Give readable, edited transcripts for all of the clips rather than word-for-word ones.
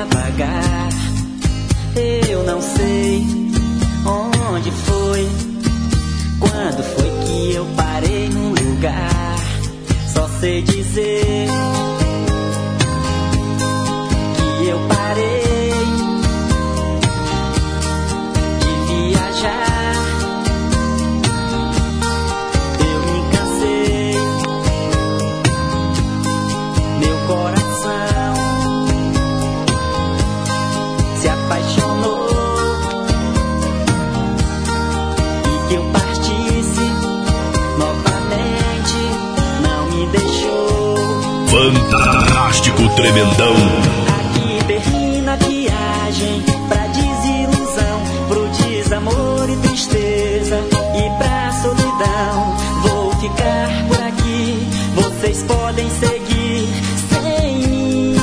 a vagar. Eu não sei onde foi, quando foi que eu parei num lugar. Só sei dizer que eu parei de viajar. Eu me cansei, meu coração se apaixonou, e que eu partisse novamente não me deixou. Fantástico Tremendão. Aqui termina a viagem pra desilusão, pro desamor e tristeza e pra solidão. Vou ficar por aqui, vocês podem seguir sem mim.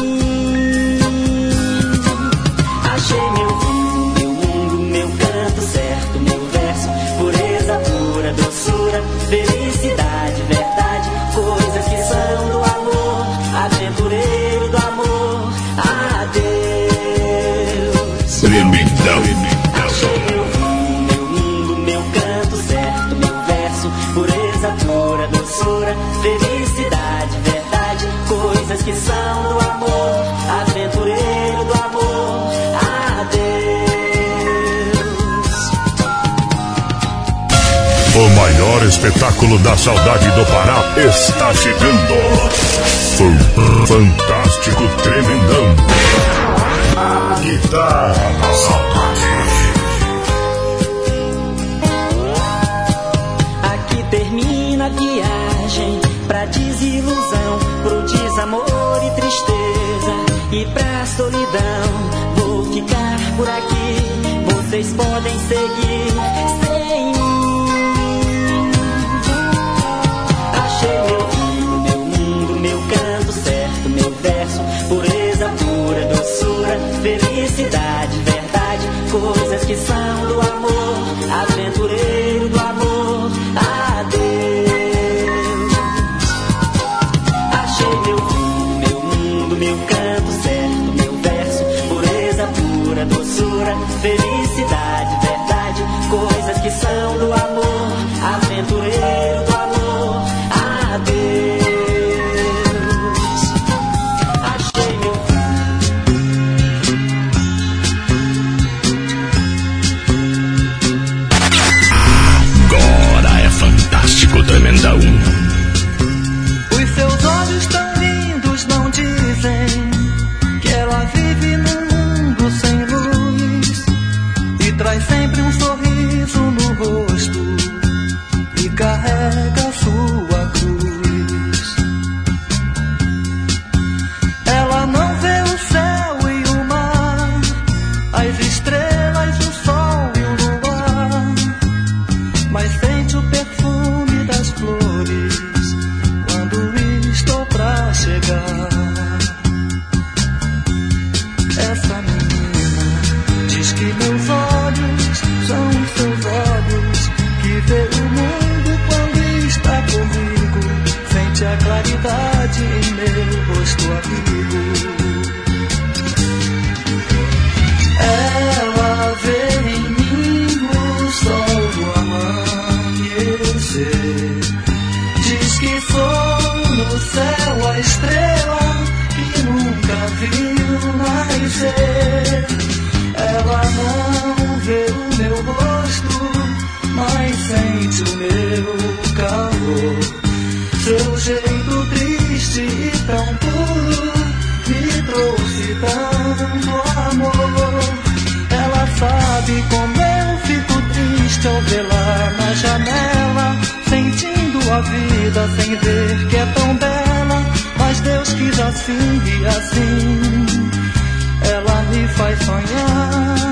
Achei meu mundo, meu canto certo, meu verso, pureza pura, doçura, felicidade, verdade, coisas que são do amor, aventureiro do amor. Adeus. Tremendão. Achei meu mundo, meu canto certo, meu verso, pureza pura, doçura, felicidade, verdade, coisas que são do amor, aventureiro do amor. Adeus. O maior espetáculo da saudade do Pará está chegando. Fantástico Tremendão. A guitarra da saudade. Aqui termina a viagem pra desilusão, pro desamor e tristeza e pra solidão. Vou ficar por aqui, vocês podem seguir sem mim. Achei meu mundo, meu canto certo, meu verso, pureza pura, doçura, felicidade, verdade, coisas que são do amor, aventureiro do amor. Adeus. Achei meu mundo, meu canto certo, meu verso, pureza pura, doçura, felicidade, verdade, coisas que são do amor, aventureiro do amor. Adeus. Achei meu Agora é Fantástico Tremendão. Os seus olhos tão lindos não dizem que ela vive num mundo sem luz e traz sempre um sorriso no rosto e carrega sua cruz. Ela não vê o céu e o mar, as estrelas, o sol e o luar, mas sente o perfume das flores quando estou pra chegar. Essa menina diz que meus olhos são os seus olhos, que vê o mundo quando está comigo, sente a claridade em meu rosto amigo. Ela vê em mim o sol do amanhecer, diz que sou no céu a estrela que nunca viu nascer. Ela não vê o meu rosto, mas sente o meu calor. Seu jeito triste e tão puro me trouxe tanto amor. Ela sabe como eu fico triste ao vê-la na janela, sentindo a vida sem ver que é tão bela. Mas Deus quis assim e assim, ela me faz sonhar.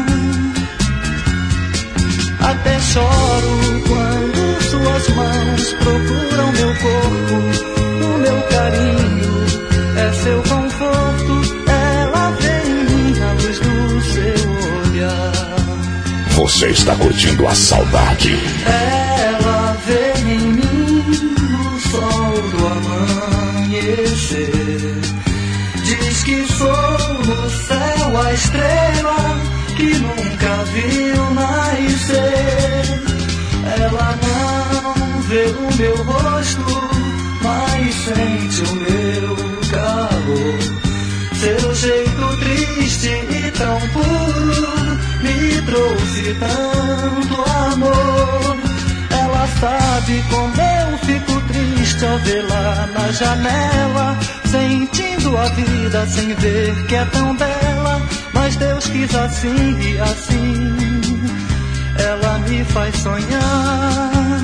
Até choro quando suas mãos procuram meu corpo. O meu carinho é seu conforto. Ela vê em mim a luz do seu olhar. Você está curtindo a saudade. Ela vê em mim o sol do amanhecer, diz que sou no céu a estrela que nunca viu nascer. Ela não vê o meu rosto, mas sente o meu calor. Seu jeito triste e tão puro me trouxe tanto amor. Ela sabe como eu fico triste ao vê-la na janela, sentindo a vida sem ver que é tão bela. Mas Deus quis assim e assim ela me faz sonhar.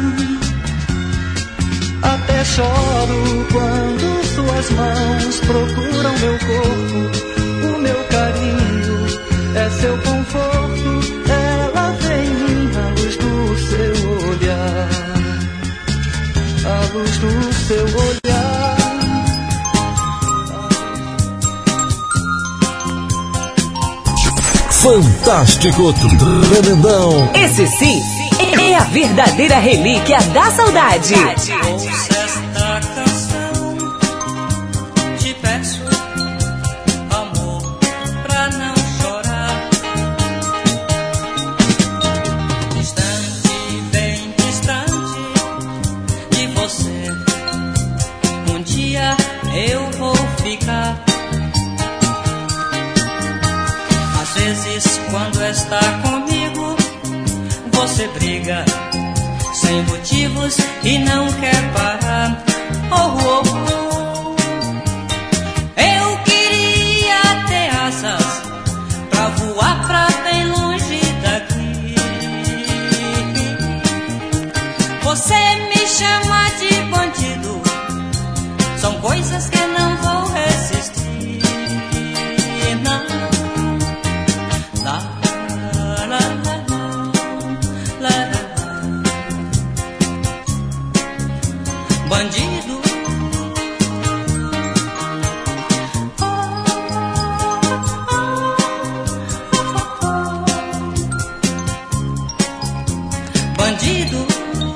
Até choro quando suas mãos procuram meu corpo. O meu carinho é seu conforto. Ela vem em mim à luz do seu olhar, à luz do seu olhar. Fantástico Tremendão. Esse sim é a verdadeira relíquia da saudade. Ouça esta canção, te peço amor pra não chorar. Distante, bem distante de você, um dia eu vou ficar. Às vezes quando está comigo, você briga sem motivos e não quer parar. Oh, oh, oh. Eu queria ter asas pra voar pra bem longe daqui. Você me chama de bandido, são coisas que não vou resistir. Não. La, la, la, la, la, la. Bandido, bandido.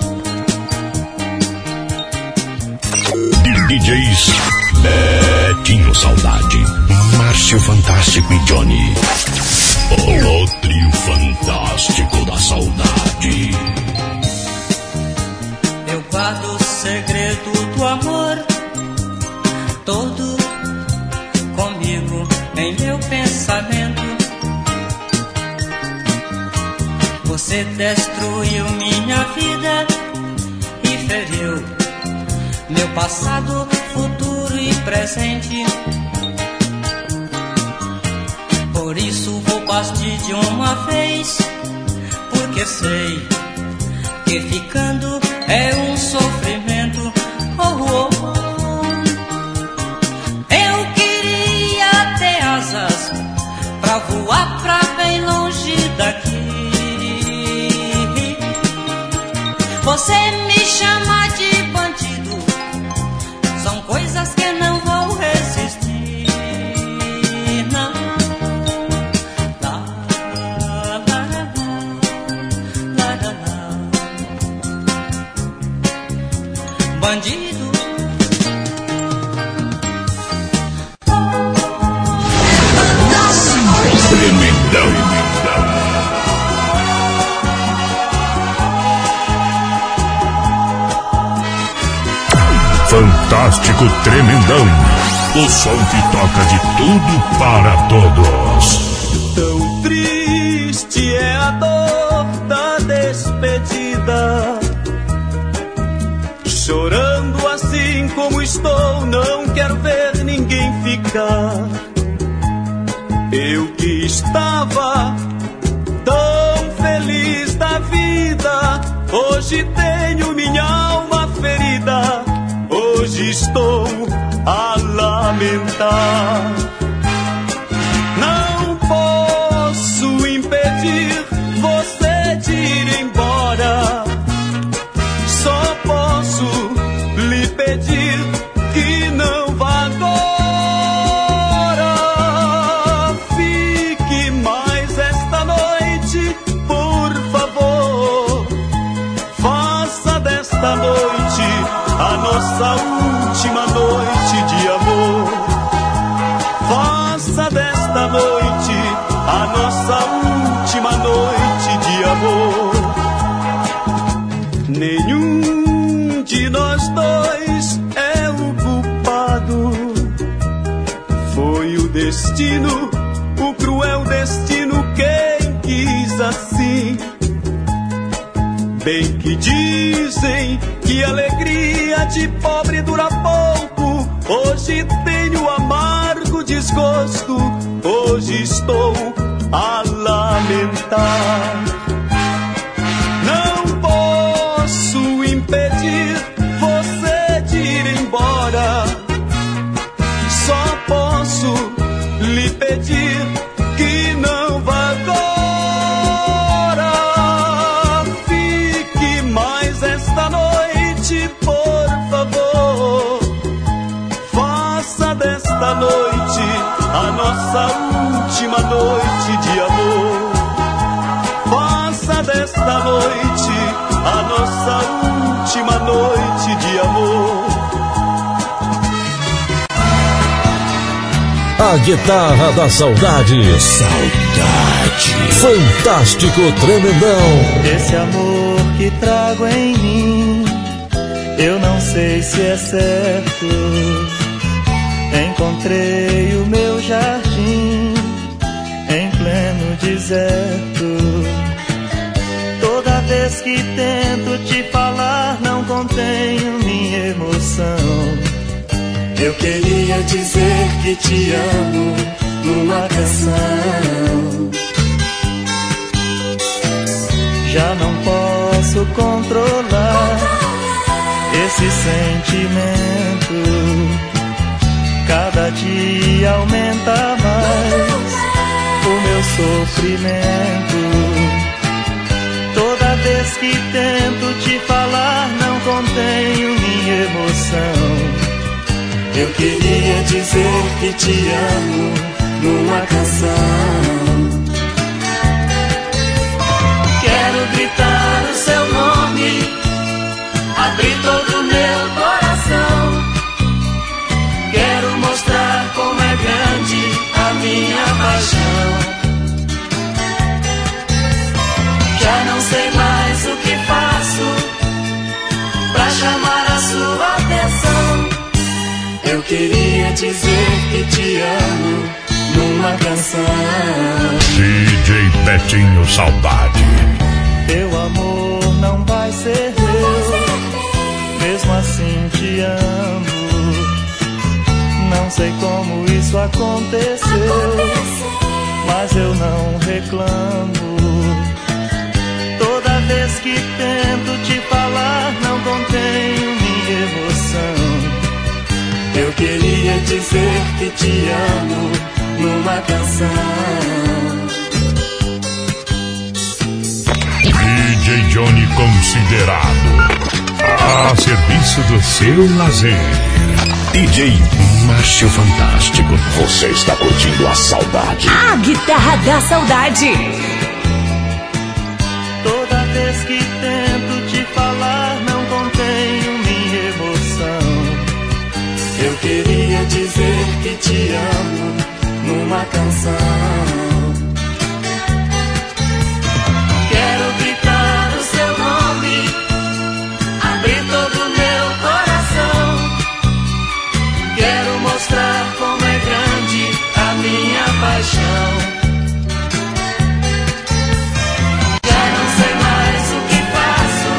DJs Betinho Saudade, Márcio Fantástico e Johnny. O trio fantástico da saudade. Eu guardo o segredo do amor todo comigo em meu pensamento. Você destruiu minha vida e feriu meu passado, futuro e presente. Por isso vou partir de uma vez, porque sei que ficando é um sofrimento. Oh, oh, oh. Eu queria ter asas pra voar pra bem longe daqui. Você me chama de bandido, são coisas que não vou resistir. Não. La, la, la, la, la, la. Bandido. Tremendão. Fantástico Tremendão. O som que toca de tudo para todos. Tão triste é a dor da despedida. Chorando assim como estou, não quero ver ninguém ficar. Eu que estava tão feliz da vida, hoje tenho minha alma ferida. Hoje estou a lamentar. Não posso impedir você de ir embora. Só posso lhe pedir que não vá agora. Fique mais esta noite, por favor. Faça desta noite a nossa última noite de amor. Faça desta noite a nossa última noite de amor. Nenhum de nós dois é o culpado. Foi o destino, o cruel destino, quem quis assim. Bem que dizem que a alegria de pobre dura pouco. Hoje tenho amargo desgosto, hoje estou a lamentar. Não posso impedir você de ir embora. Só posso lhe pedir que não vá agora. Fique mais esta noite, por favor. Faça desta noite a nossa última noite de amor. Faça desta noite a nossa última noite de amor. A guitarra da saudade. Saudade. Fantástico Tremendão. Esse amor que trago em mim, eu não sei se é certo. Encontrei o meu jardim em pleno deserto. Toda vez que tento te falar, não contenho minha emoção. Eu queria dizer que te amo numa canção. Já não posso controlar esse sentimento. Cada dia aumenta mais o meu sofrimento. Toda vez que tento te falar, não contenho minha emoção. Eu queria dizer que te amo numa canção. Quero gritar o seu nome, abrir todo o meu coração. Quero mostrar como é grande a minha paixão. Já não sei mais o que faço pra chamar a sua atenção. Eu queria dizer que te amo numa canção. DJ Betinho Saudade. Teu amor não vai ser meu, mesmo assim te amo. Não sei como isso aconteceu, mas eu não reclamo. Toda vez que tento te falar, não contenho minha emoção. Eu queria dizer que te amo numa canção. DJ Johnny considerado a serviço do seu lazer. DJ Márcio Fantástico, você está curtindo a saudade. A guitarra da saudade. Toda vez que tento te falar, não contenho minha emoção. Eu queria dizer que te amo numa canção. Quero gritar o seu nome, abrir todo o meu coração. Quero mostrar como é grande a minha paixão. Já não sei mais o que faço.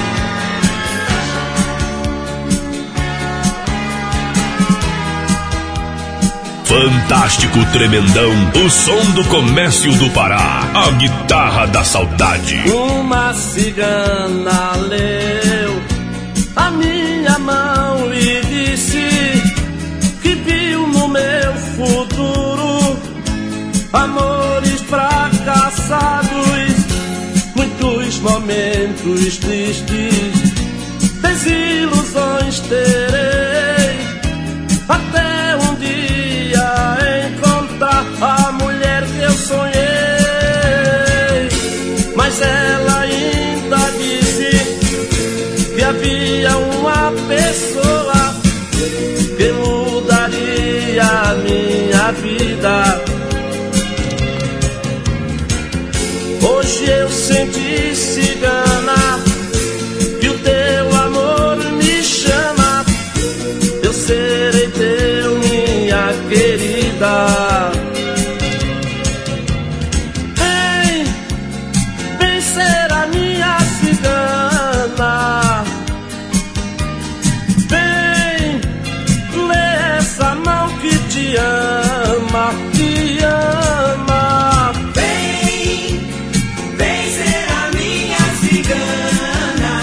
Fantástico Tremendão, o som do comércio do Pará, a guitarra da saudade. Uma cigana leu a minha mão e disse que viu no meu futuro amores fracassados, muitos momentos tristes, desilusões terei, até um dia encontrar a mulher que eu sonhei. Mas ela ainda disse que havia uma pessoa que mudaria a minha vida. Hoje eu senti, cigana, que o teu amor me chama. Eu serei teu, minha querida. Vem ser a minha cigana. Vem ler essa mão que te ama, te ama. Vem ser a minha cigana.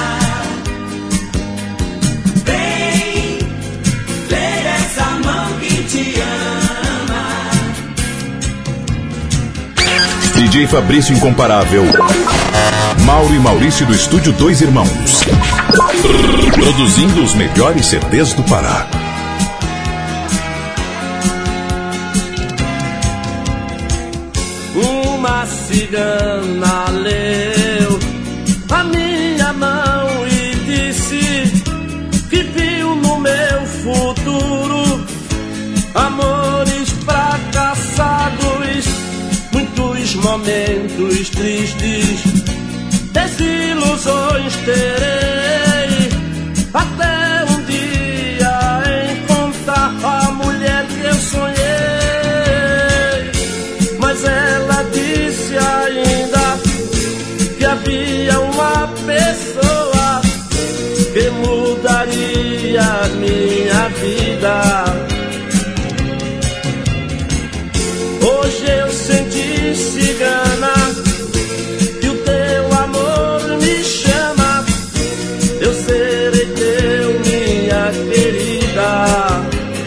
Vem ler essa mão que te ama. DJ Fabrício Incomparável. Mauro e Maurício do Estúdio Dois Irmãos. Produzindo os melhores CDs do Pará. Uma cigana leu a minha mão e disse que viu no meu futuro amores fracassados, muitos momentos tristes, desilusões terei, até um dia encontrar a mulher que eu sonhei. Mas ela disse ainda que havia uma pessoa que mudaria a minha vida. Hoje eu senti, cigana, que o teu amor me chama. Eu serei teu, minha querida.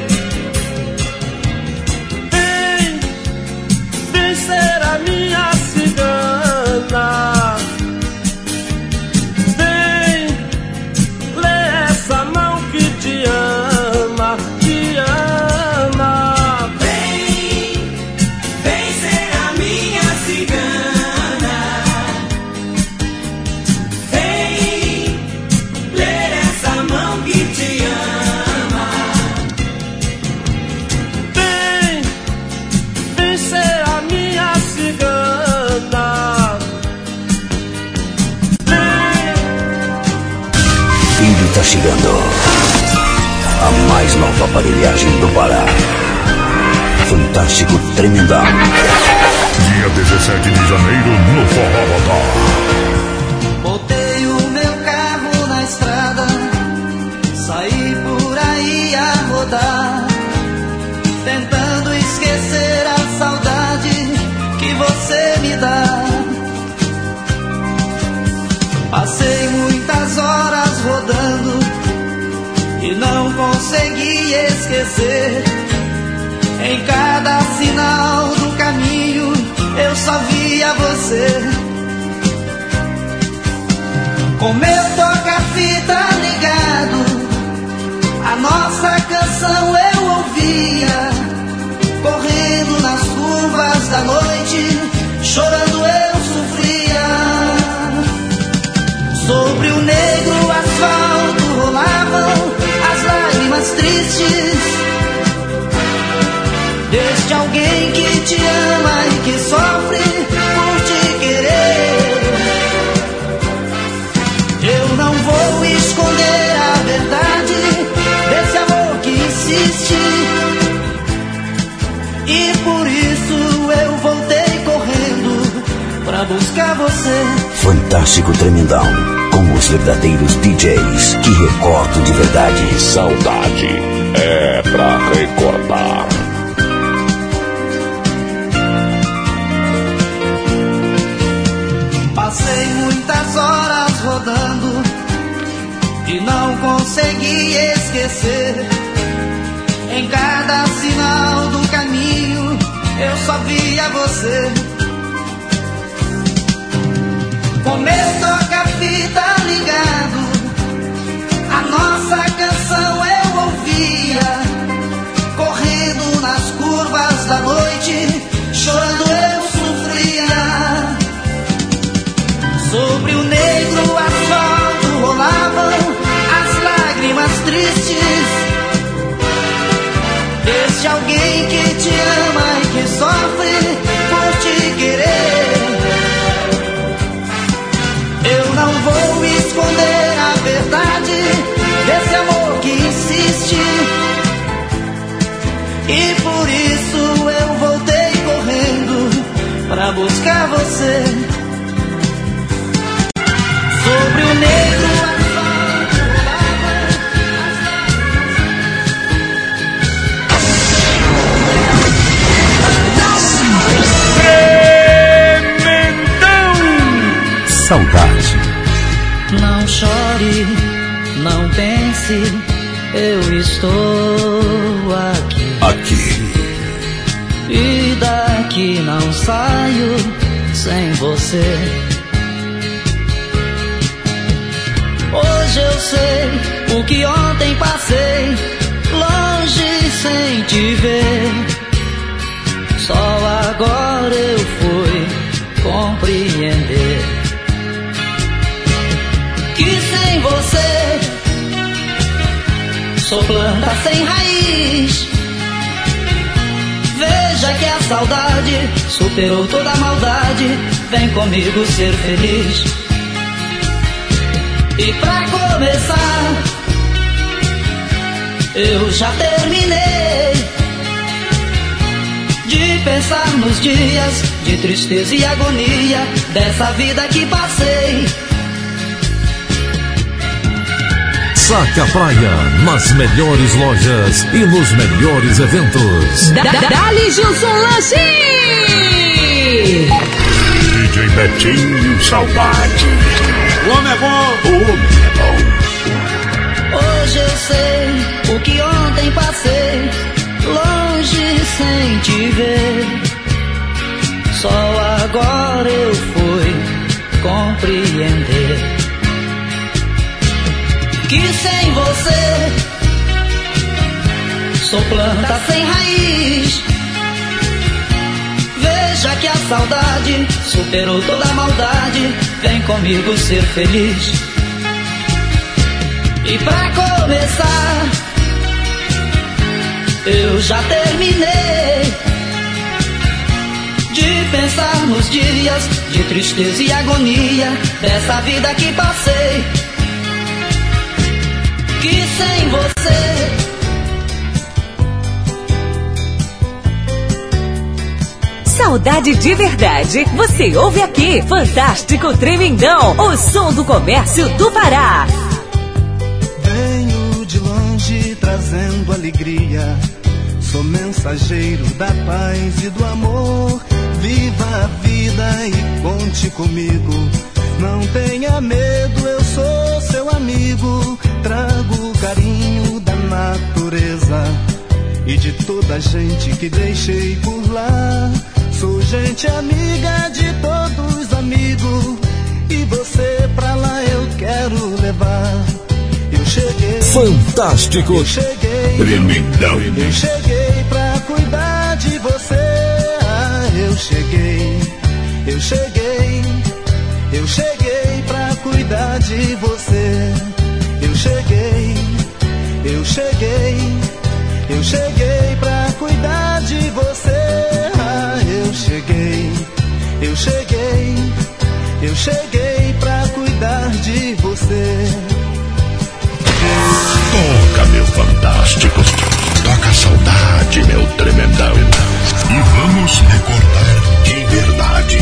Vem ser a minha cigana. Vem ler essa mão que te ama, te ama. Vem ser a minha cigana. Vem ler essa mão que te ama. Vem ser a minha cigana. Filho tá chegando. A mais nova aparelhagem do Pará. Fantástico Tremendão. Dia 17 de janeiro no Forró Bodó. Botei o meu carro na estrada, saí por aí a rodar, tentando esquecer a saudade que você me dá. Passei muitas horas rodando e não consegui esquecer. Em cada sinal do caminho eu só via você. Com meu toca-fita ligado, a nossa canção eu ouvia. Correndo nas curvas da noite, chorando eu sofria. Sobre o negro asfalto rolavam as lágrimas tristes deste alguém que te ama e que sofre por te querer. Eu não vou esconder a verdade desse amor que insiste, e por isso eu voltei correndo pra buscar você. Fantástico Tremendão. Com os verdadeiros DJs que recordam de verdade. Saudade é pra recordar. Passei muitas horas rodando e não consegui esquecer. Em cada sinal do caminho eu só via você. Com meu toca-fita ligado, a nossa canção eu ouvia. Correndo nas curvas da noite, chorando eu sofria. Sobre o negro asfalto rolavam as lágrimas tristes deste alguém que te ama e que sofre por te querer. pra buscar você. Sobre o negro Saudade. Não chore, não pense, eu estou aqui. Aqui. E daqui não saio sem você. Hoje eu sei o que ontem passei, longe sem te ver. Só agora eu fui compreender que sem você sou planta sem raiz. Veja que a saudade superou toda a maldade. Vem comigo ser feliz. E pra começar, eu já terminei de pensar nos dias de tristeza e agonia dessa vida que passei. Saca Praia, nas melhores lojas e nos melhores eventos. Dali Gilson Lanche! DJ Betinho, saudade. O homem é bom. O homem é bom. Hoje eu sei o que ontem passei, longe sem te ver. Só agora eu fui compreender que sem você sou planta sem raiz. Veja que a saudade superou toda a maldade. Vem comigo ser feliz. E pra começar, eu já terminei de pensar nos dias de tristeza e agonia dessa vida que passei. Que sem você Saudade de verdade, você ouve aqui. Fantástico Tremendão, o som do comércio do Pará. Venho de longe trazendo alegria, sou mensageiro da paz e do amor. Viva a vida e conte comigo, não tenha medo, eu sou seu amigo. Trago o carinho da natureza e de toda a gente que deixei por lá. Sou gente amiga de todos os amigos, e você pra lá eu quero levar. Eu cheguei, fantástico, eu cheguei, Tremendão. eu cheguei pra cuidar de você. Ah, eu cheguei, eu cheguei, eu cheguei pra cuidar de você. Eu cheguei, eu cheguei, eu cheguei pra cuidar de você. Ah, eu cheguei, eu cheguei, eu cheguei pra cuidar de você. Toca, meu fantástico. Toca a saudade, meu tremendão. E vamos recordar de verdade.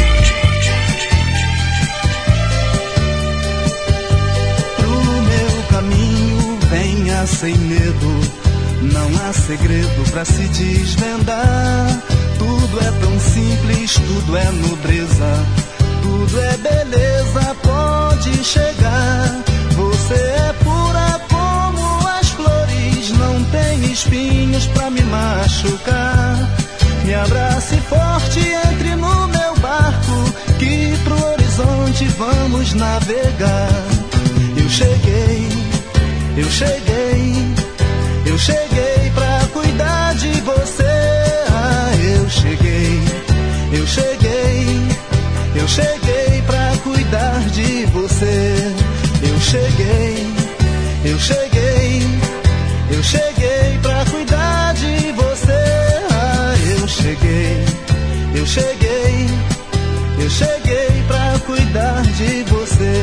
Pro meu caminho venha sem medo, não há segredo pra se desvendar. Tudo é tão simples, tudo é nobreza, tudo é beleza, pode chegar. Você é pura como as flores, não tem espinhos pra me machucar. Me abrace forte, entre no meu barco, que pro horizonte vamos navegar. Eu cheguei, eu cheguei, eu cheguei pra cuidar de você. Ah, eu cheguei, eu cheguei, eu cheguei pra cuidar de você. Eu cheguei, eu cheguei, eu cheguei pra cuidar de você. Ah, eu cheguei, eu cheguei, eu cheguei pra cuidar de você.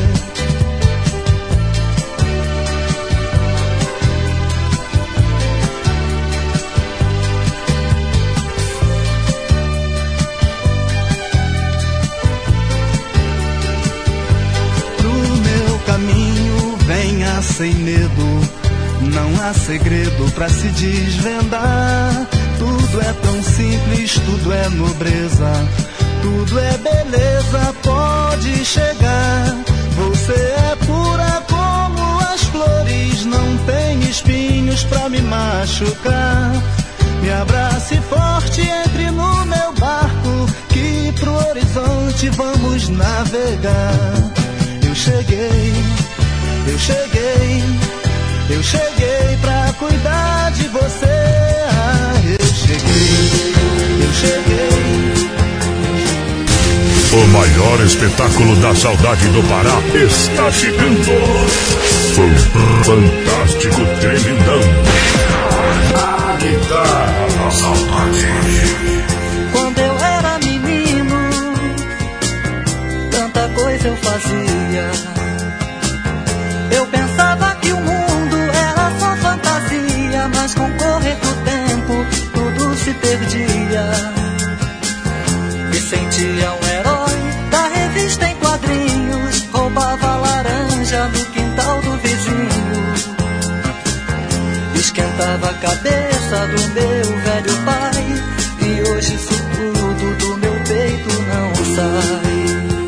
sem medo, não há segredo pra se desvendar. Tudo é tão simples, tudo é nobreza, tudo é beleza, pode chegar. Você é pura como as flores, não tem espinhos pra me machucar. Me abrace forte, entre no meu barco, que pro horizonte vamos navegar. Eu cheguei, eu cheguei, eu cheguei pra cuidar de você. Ah, eu cheguei, eu cheguei. O maior espetáculo da saudade do Pará está chegando. Fantástico Tremendão. A guitarra da saudade. Quando eu era menino, tanta coisa eu fazia. Eu pensava que o mundo era só fantasia, mas com o correr do tempo tudo se perdia. Me sentia um herói da revista em quadrinhos, roubava laranja no quintal do vizinho, esquentava a cabeça do meu velho pai, e hoje isso tudo do meu peito não sai.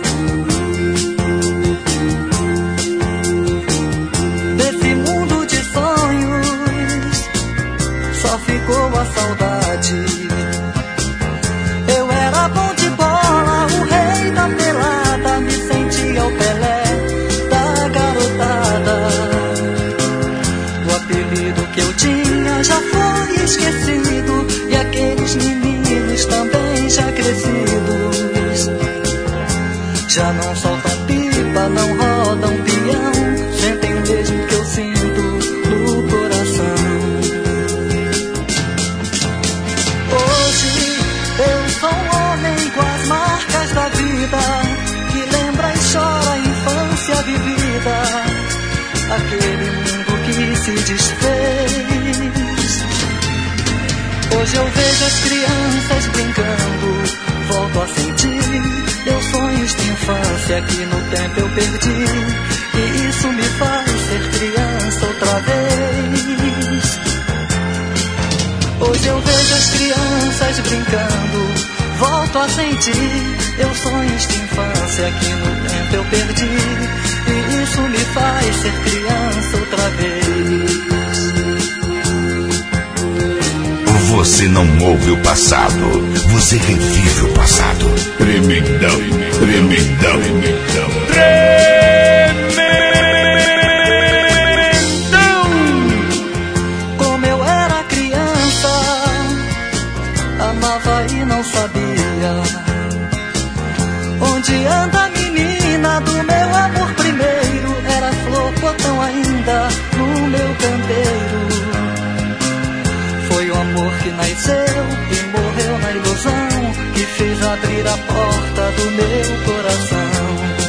Desse mundo de sonhos só ficou a saudade. Eu era bom de bola, o rei da pelada, me sentia o Pelé da garotada. O apelido que eu tinha já foi esquecido, e aqueles meninos também já crescidos já não soltam pipa, não rodam peão, sentem o mesmo que eu sinto no coração. Hoje eu sou um homem com as marcas da vida, que lembra e chora a infância vivida, aquele mundo que se desfez. Hoje eu vejo as crianças brincando, volto a sentir meus sonhos de infância que no tempo eu perdi, e isso me faz ser criança outra vez. Hoje eu vejo as crianças brincando, volto a sentir meus sonhos de infância que no tempo eu perdi, e isso me faz ser criança outra vez. Você não ouve o passado, você revive o passado. Tremendão, tremendão, tremendão. Como eu era criança, amava e não sabia onde anda a menina do meu amor primeiro. Era flor, botão ainda no meu canteiro. Foi o amor que nasceu e morreu na ilusão, que fez abrir a porta do meu coração.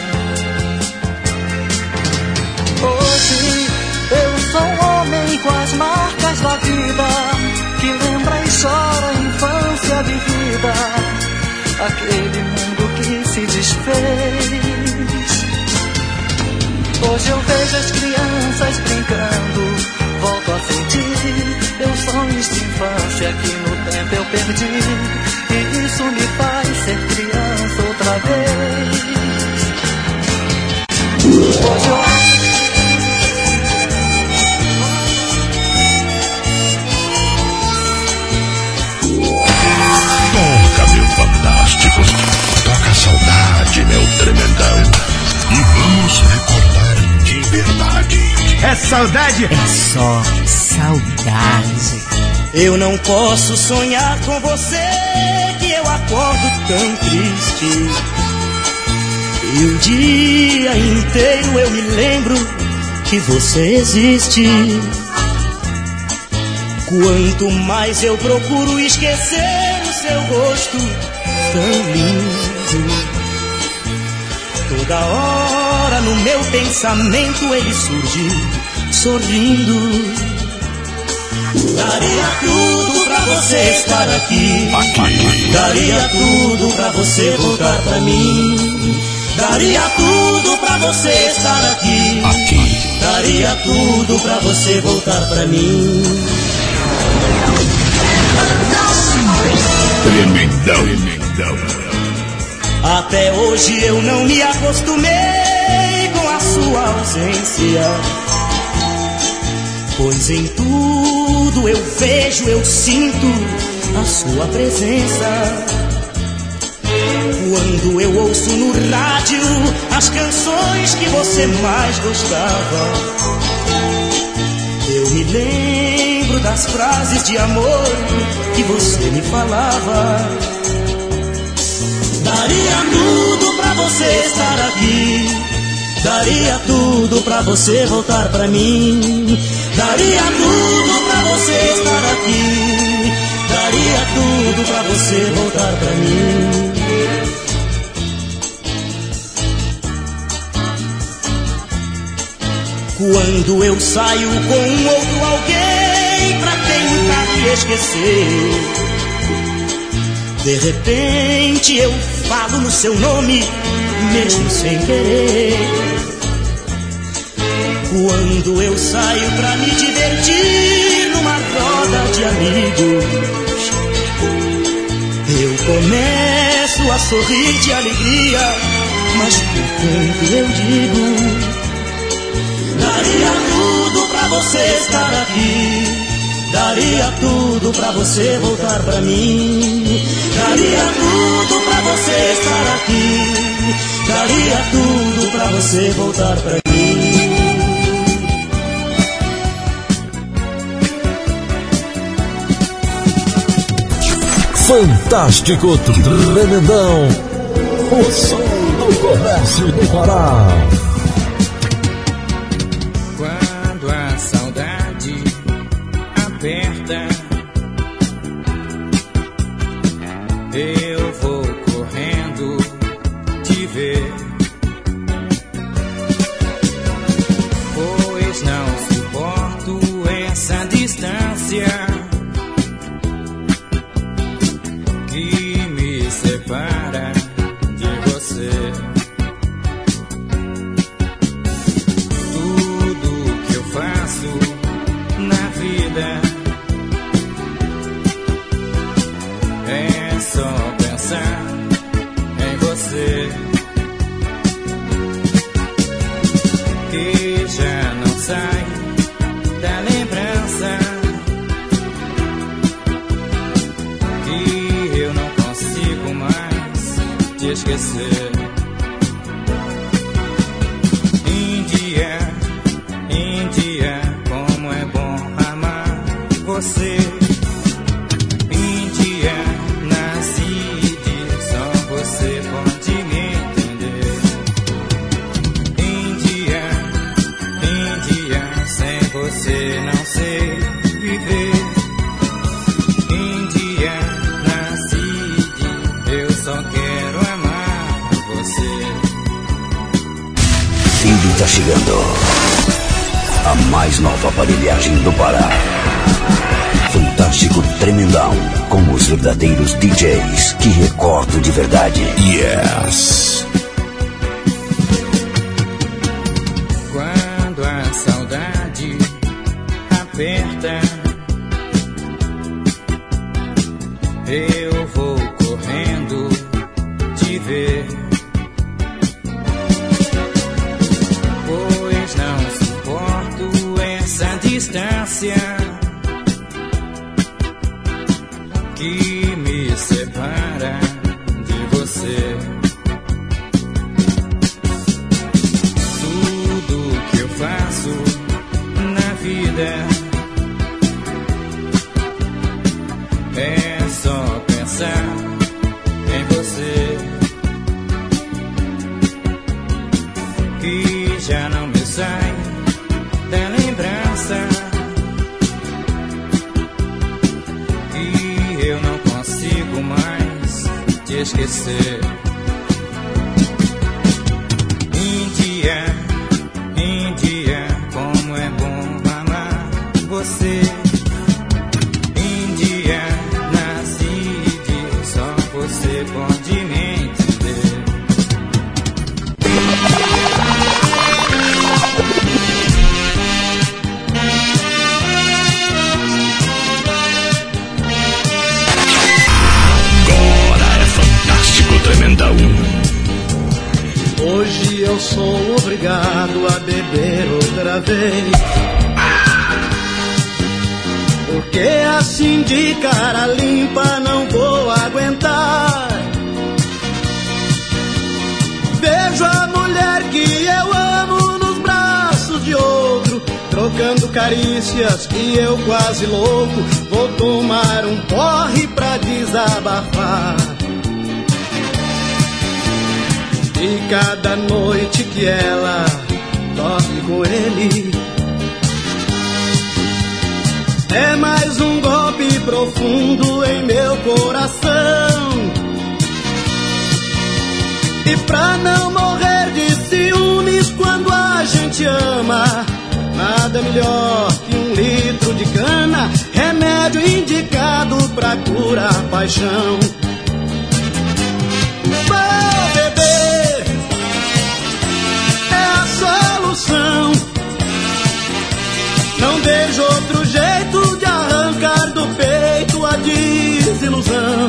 Hoje eu sou um homem com as marcas da vida, que lembra e chora a infância vivida, aquele mundo que se desfez. Hoje eu vejo as crianças brincando, volto a sentir meus sonhos de infância que no tempo eu perdi, e isso me faz ser criança outra vez. Hoje eu... Toca, meu fantástico, toca a saudade, meu tremendão, e vamos recordar de verdade. É saudade? É só saudade. Eu não posso sonhar com você, que eu acordo tão triste, e o dia inteiro eu me lembro que você existe. Quanto mais eu procuro esquecer o seu rosto tão lindo, toda hora no meu pensamento ele surge sorrindo. Daria tudo pra você estar aqui. Daria tudo pra você voltar pra mim. Daria tudo pra você estar aqui. daria tudo pra você voltar pra mim. Tremendão. Até hoje eu não me acostumei com a sua ausência, pois em tudo eu vejo, eu sinto a sua presença. Quando eu ouço no rádio as canções que você mais gostava, eu me lembro das frases de amor que você me falava. Daria tudo pra você estar aqui, daria tudo pra você voltar pra mim. Daria tudo pra você estar aqui, daria tudo pra você voltar pra mim. Quando eu saio com outro alguém pra tentar te esquecer, de repente eu falo no seu nome, mesmo sem querer. Quando eu saio pra me divertir numa roda de amigos, eu começo a sorrir de alegria, mas por dentro eu digo: daria tudo pra você estar aqui, daria tudo pra você voltar pra mim. Daria tudo pra você estar aqui, daria tudo pra você voltar pra mim. Fantástico Tremendão, o som do comércio do Pará. Quando a saudade aperta, eu vou correndo te ver, pois não suporto essa distância que me separa de você. Tudo que eu faço na vida é só pensar em você, que já não sai da lembrança, que eu não consigo mais te esquecer. Índia, como é bom amar você. Índia, nasci de só você pode me entender. Índia, sem você não sei viver. Índia, nasci de eu só quero amar você. Filho tá chegando. A mais nova aparelhagem do Pará. Fantástico Tremendão, com os verdadeiros DJs que recordam de verdade. Yes! Quando a saudade aperta, eu vou correndo te ver, pois não suporto essa distância que me separa de você. Tudo que eu faço na vida é só pensar em você, que já não me sai da lembrança, que eu não consigo mais te esquecer. Índia, como é bom amar você. Índia, nasci de só você pode me entender. eu sou obrigado a beber outra vez. Porque assim de cara limpa não vou aguentar. Vejo a mulher que eu amo nos braços de outro, trocando carícias e eu quase louco. Vou tomar um porre pra desabafar. E cada noite que ela dorme com ele é mais um golpe profundo em meu coração. E pra não morrer de ciúmes quando a gente ama, nada melhor que 1 litro de cana, remédio indicado pra curar a paixão. Vou beber, é a solução. Não vejo outro jeito de arrancar do peito a desilusão.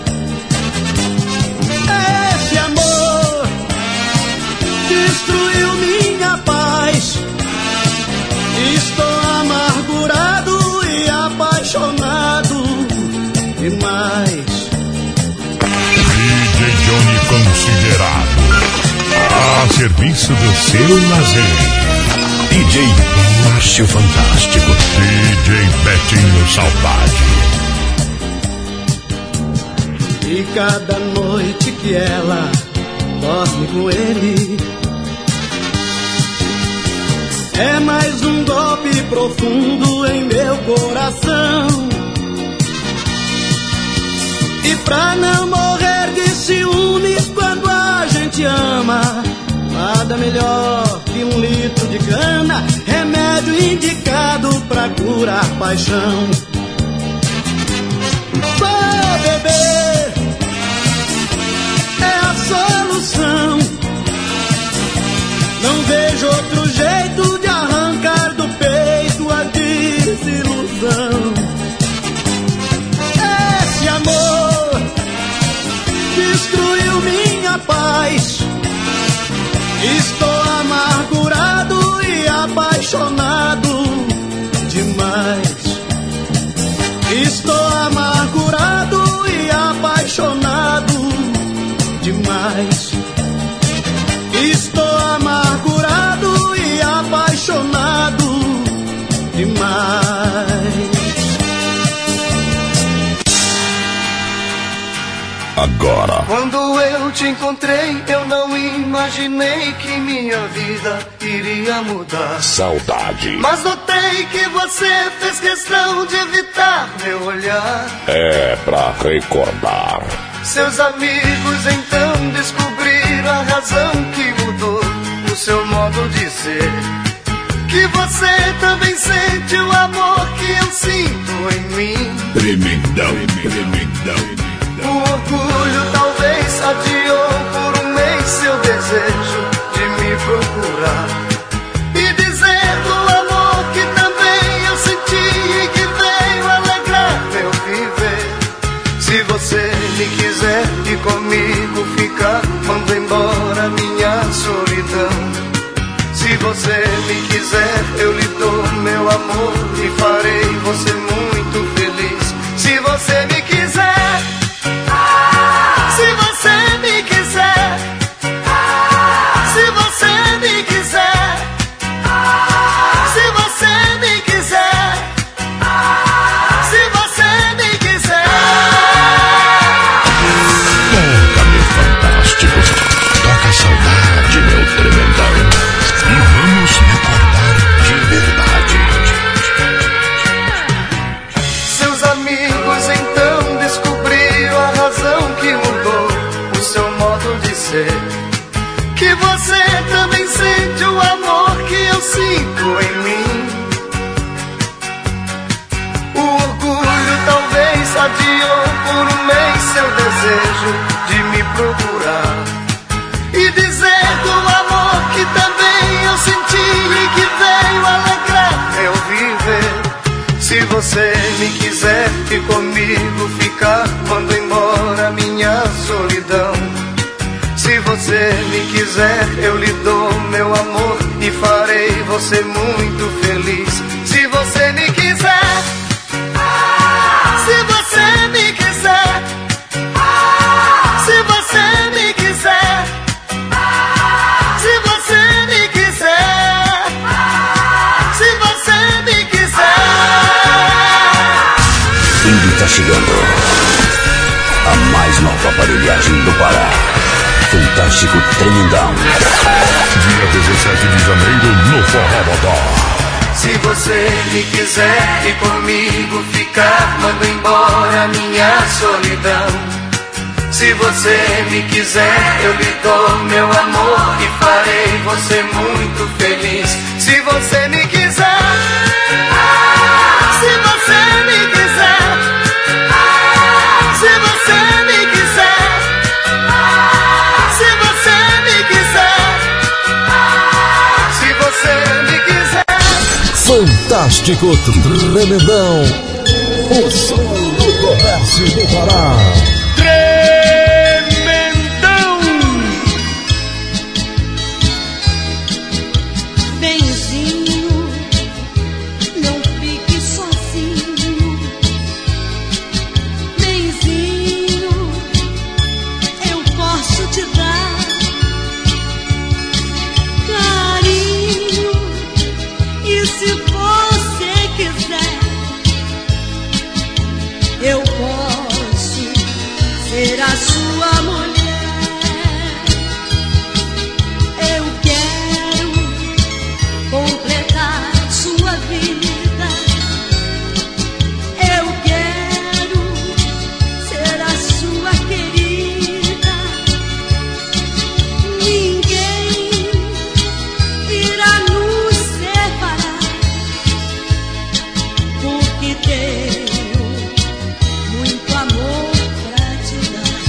Esse amor destruiu minha paz. Estou amargurado e apaixonado demais. DJ Johnny considerado a serviço do seu lazer. DJ Márcio Fantástico. DJ Betinho Saudade. E cada noite que ela dorme com ele é mais um golpe profundo em meu coração. E pra não morrer de ciúmes quando a gente ama, nada melhor que 1 litro de cana, remédio indicado pra curar paixão. Vou beber, é a solução. Não vejo outro jeito de arrancar do peito a desilusão. Esse amor destruiu minha paz. Estou amargurado e apaixonado demais. Estou amargurado e apaixonado demais. Estou amargurado e apaixonado demais. Agora. Quando eu te encontrei, eu não imaginei que minha vida iria mudar. Saudade. Mas notei que você fez questão de evitar meu olhar. É pra recordar. Seus amigos então descobriram a razão que mudou o seu modo de ser. Que você também sente o amor que eu sinto em mim. Tremendão, tremendão. O orgulho talvez adiou por 1 mês seu desejo de me procurar e dizer do amor que também eu senti e que veio alegrar meu viver. Se você me quiser e comigo ficar, mando embora minha solidão. Se você me quiser, eu lhe dou meu amor e farei você muito feliz. Se você me quiser, se você me quiser, se você me quiser, se você me quiser, se você me quiser. Toca, meu fantástico. Toca saudade, meu tremendão. E vamos recordar de verdade. Seus amigos então descobriram a razão que mudou o seu modo de ser. Que você também sente o amor que eu sinto em mim. O orgulho talvez adiou por 1 mês seu desejo de me procurar e dizer do amor que também eu senti e que veio alegrar meu viver. Se você me quiser e comigo ficar, mando embora minha solidão. Se você você me quiser, eu lhe dou meu amor e farei você muito feliz. Se você me quiser, se você me quiser, se você me quiser, se você me quiser, se você me quiser. Está chegando a mais nova aparelhagem do Pará. Fantástico Tremendão. Dia 17 de janeiro no Forró Bodó. Se você me quiser e comigo ficar, mando embora minha solidão. Se você me quiser, eu lhe dou meu amor e farei você muito feliz. Se você me quiser, se você me quiser, se você me quiser, se você me quiser, se você me quiser. Fantástico Tremendão, o som do comércio do Pará. Tremendão! Benzinho, não fique sozinho. Benzinho, eu posso te dar carinho. E se você quiser, eu posso ser a sua mulher. Eu quero completar sua vida. Eu quero ser a sua querida. Ninguém irá nos separar, porque tenho muito amor pra te dar.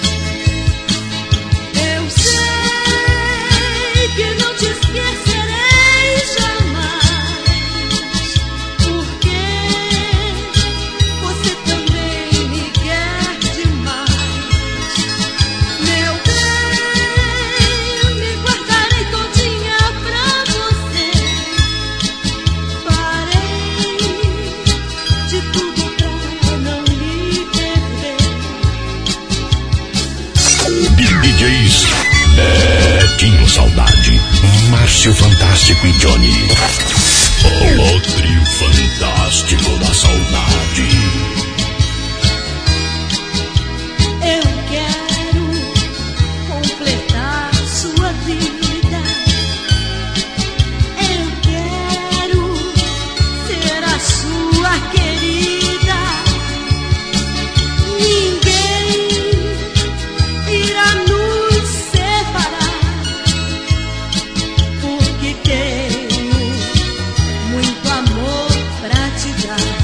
Eu sei que não te esquecerei jamais, porque você também me quer demais. Meu bem, me guardarei todinha pra você. Farei de tudo pra não me perder. DJs Betinho Saudade, Márcio Fantástico e Johnny. O trio fantástico da saudade. Eu quero completar sua vida. Eu quero ser a sua querida. Ninguém irá nos separar, porque tenho muito amor pra te dar.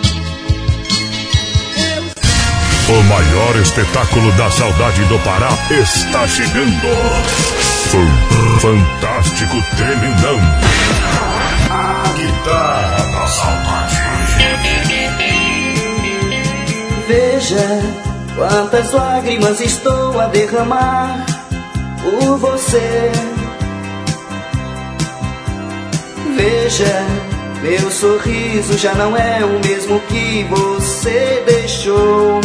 O maior espetáculo da saudade do Pará está chegando. Fantástico Tremendão. A guitarra da saudade. Veja quantas lágrimas estou a derramar por você. Veja, meu sorriso já não é o mesmo que você deixou.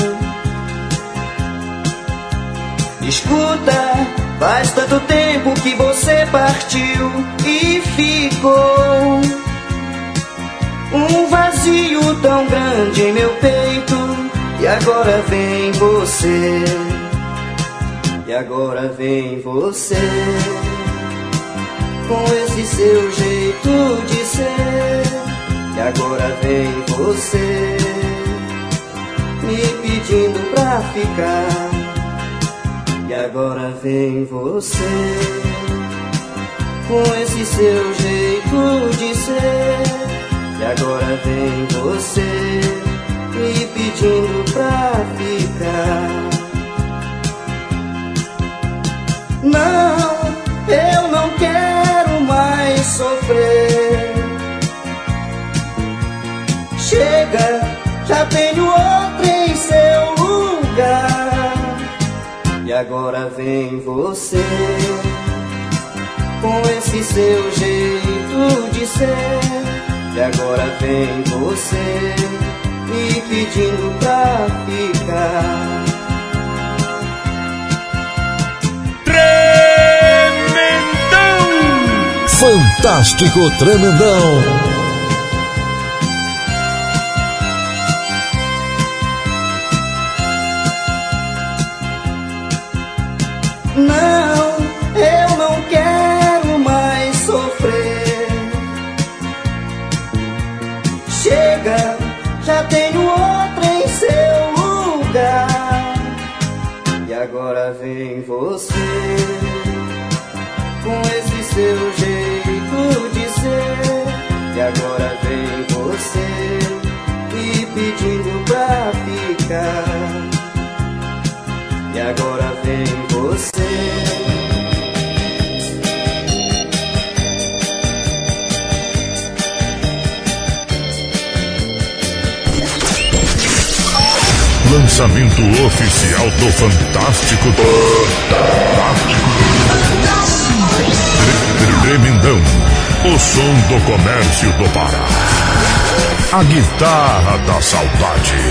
Escuta, faz tanto tempo que você partiu e ficou um vazio tão grande em meu peito. E agora vem você, e agora vem você, com esse seu jeito de ser. E agora vem você, me pedindo pra ficar. E agora vem você, com esse seu jeito de ser. E agora vem você, me pedindo pra ficar. Não, eu não quero mais sofrer. Chega, já tenho outra em seu lugar. E agora vem você, com esse seu jeito de ser. E agora vem você, me pedindo pra ficar. Tremendão! Fantástico Tremendão! Não, eu não quero mais sofrer. Chega, já tenho outra em seu lugar. E agora vem você, com esse seu jeito de ser. E agora vem você, me pedindo pra ficar. E agora vem você. Lançamento oficial do Fantástico. Tremendão, o som do comércio do Pará. A guitarra da saudade.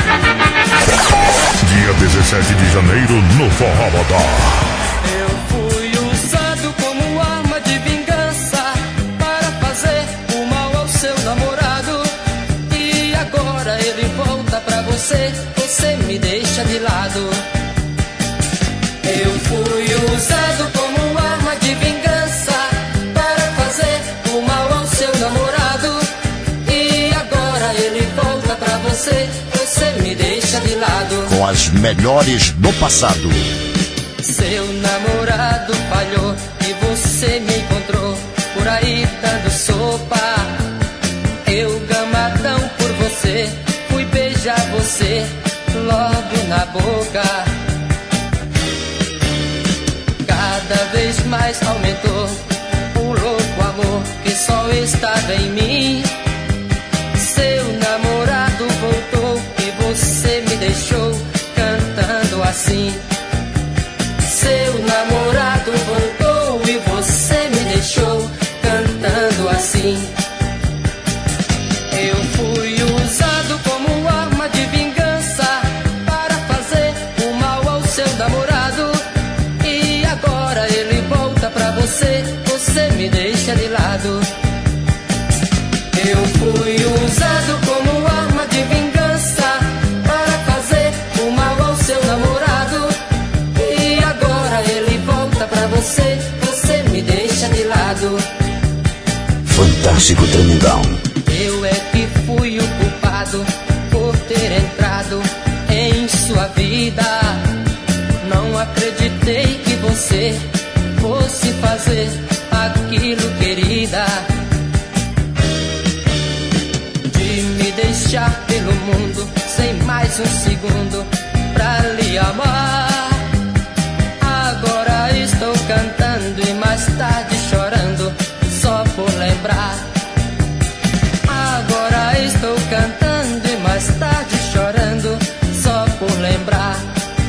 Dia 17 de janeiro no Forró Bodó. Eu fui usado como arma de vingança para fazer o mal ao seu namorado. E agora ele volta pra você, você me deixa de lado. Eu fui usado como arma de vingança para fazer o mal ao seu namorado. E agora ele volta pra você, você me deixa de lado. Com as melhores do passado. Seu namorado falhou e você me encontrou por aí dando sopa. Eu gamadão por você, fui beijar você logo na boca. Cada vez mais aumentou o louco amor que só estava em mim. Seu namorado voltou e você me deixou cantando assim. Seu namorado voltou e você me deixou cantando assim. Eu fui usado como arma de vingança para fazer o mal ao seu namorado. E agora ele volta pra você, você me deixa de lado. Eu fui usado como arma de vingança para fazer o mal ao seu namorado. E agora ele volta pra você, você me deixa de lado. Fantástico Tremendão. Eu é que fui o culpado por ter entrado em sua vida. Não acreditei que você fosse fazer aquilo, querida, de me deixar pelo mundo sem mais um segundo pra lhe amar. Agora estou cantando e mais tarde chorando só por lembrar. Agora estou cantando e mais tarde chorando só por lembrar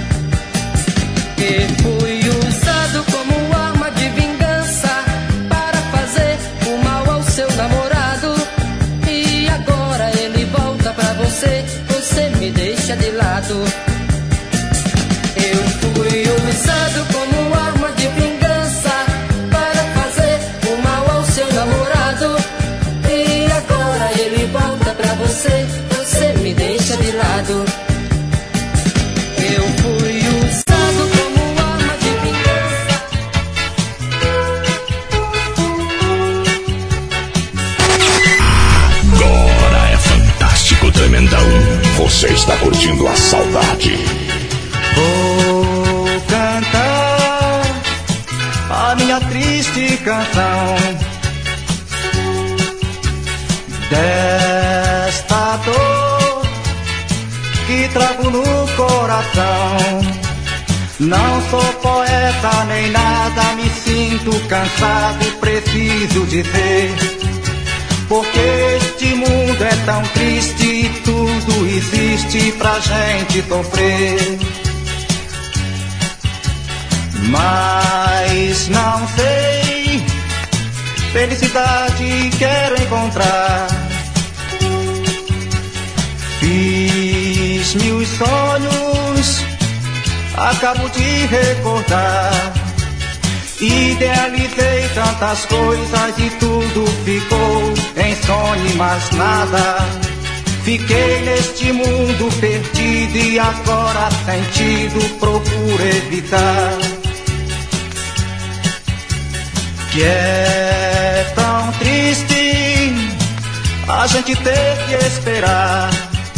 que fui usado como arma de vingança para fazer o mal ao seu namorado. E agora ele volta pra você, você me deixa de lado. Eu fui usado como arma de vingança para fazer o mal ao seu namorado. E agora ele volta pra você, você me deixa de lado. Eu fui usado como arma de vingança. Agora é Fantástico Tremendão. Você está curtindo a saudade. Vou cantar a minha triste canção desta dor que trago no coração. Não sou poeta nem nada, me sinto cansado e preciso dizer, porque este mundo é tão triste e tudo existe pra gente sofrer. mas não sei. Felicidade quero encontrar. Fiz mil sonhos, acabo de recordar. Idealizei tantas coisas e tudo ficou em sonho e mais nada. Fiquei neste mundo perdido e agora sentido procuro evitar. Que é tão triste a gente ter que esperar.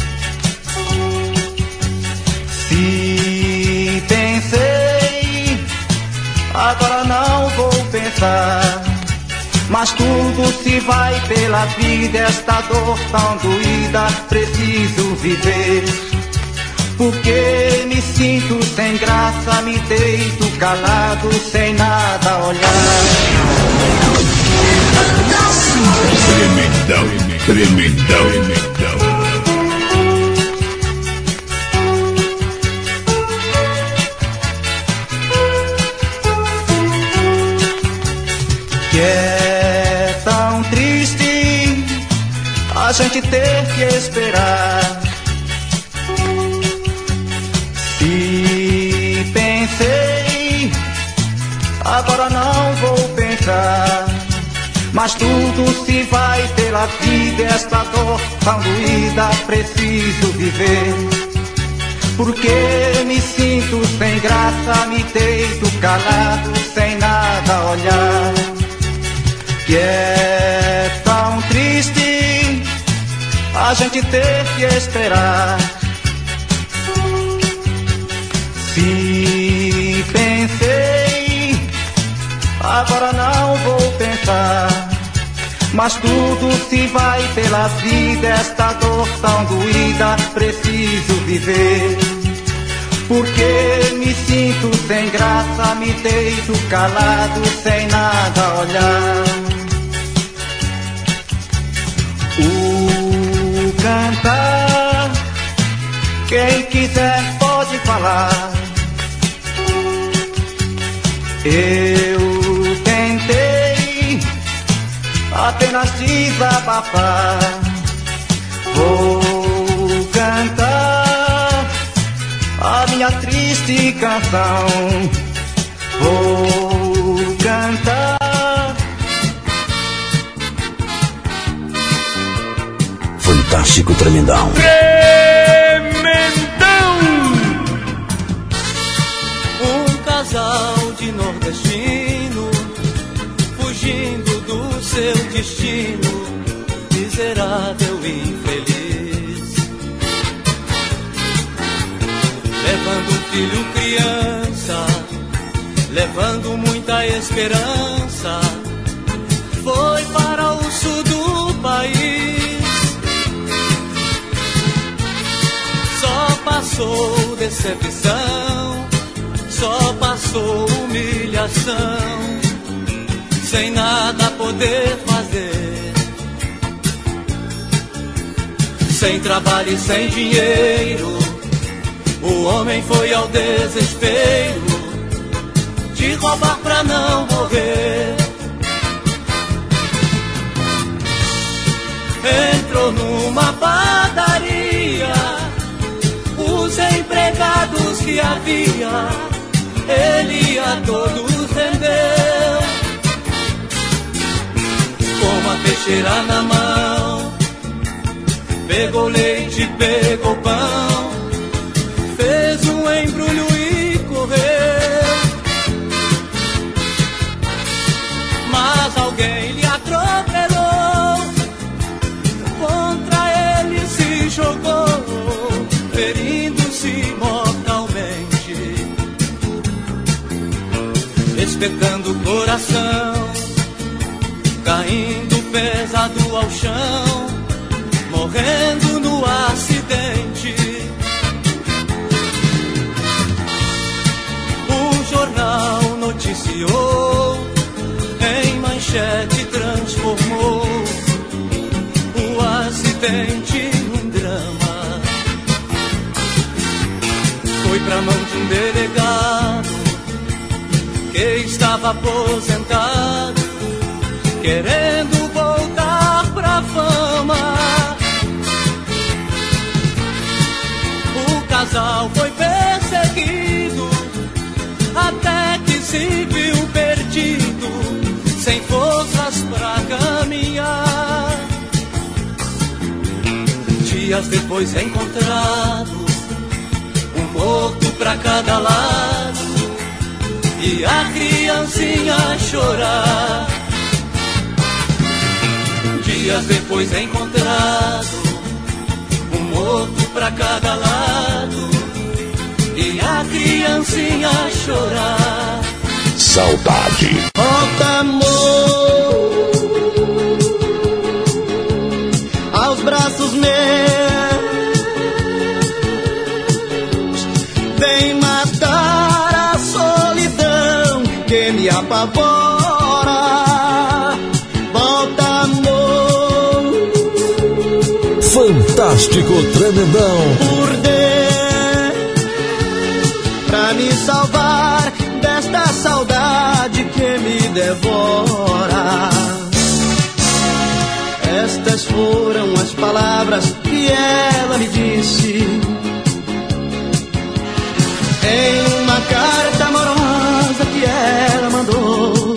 Se pensei, agora não vou pensar. Mas tudo se vai pela vida, esta dor tão doída, preciso viver. Porque me sinto sem graça, me deito calado, sem nada olhar. Tremendão, tremendão. Que é tão triste a gente ter que esperar. Se pensei, agora não vou pensar. Mas tudo se vai pela vida, esta dor tão doída, preciso viver. Porque me sinto sem graça, me deito calado, sem nada olhar. Que é tão triste a gente ter que esperar. Se pensei, agora não vou pensar. Mas tudo se vai pela vida, esta dor tão doída, preciso viver. Porque me sinto sem graça, me deito calado, sem nada olhar. O cantar, quem quiser pode falar. Eu tentei apenas desabafar. Vou cantar a minha triste canção. Vou cantar. Fantástico Tremendão. Um casal de nordestino fugindo do seu destino, miserável e infeliz, levando um filho criança, levando muita esperança, foi para o sul do país. Só passou decepção, só passou humilhação, sem nada poder fazer, sem trabalho e sem dinheiro. O homem foi ao desespero de roubar pra não morrer. Entrou numa padaria, os empregados que havia, ele a todos vendeu. Com uma peixeira na mão, pegou leite, pegou pão, fez um embrulho e correu. Mas alguém lhe atropelou, contra ele se jogou, ferindo-se mortalmente, espetando o coração, caindo pesado ao chão, morrendo no acidente. O jornal noticiou, em manchete transformou o acidente num drama. Foi pra mão de um delegado, aposentado, querendo voltar pra fama. O casal foi perseguido até que se viu perdido, sem forças pra caminhar. Dias depois encontrado, um morto pra cada lado, e a criancinha a chorar. Dias depois encontrado, um morto pra cada lado, e a criancinha a chorar. Saudade. Volta, amor, aos braços meus, vem matar a solidão que me apavora. Volta, amor, Fantástico Tremendão, por Deus, pra me salvar desta saudade que me devora. Estas foram as palavras que ela me disse em uma carta amorosa que ela mandou,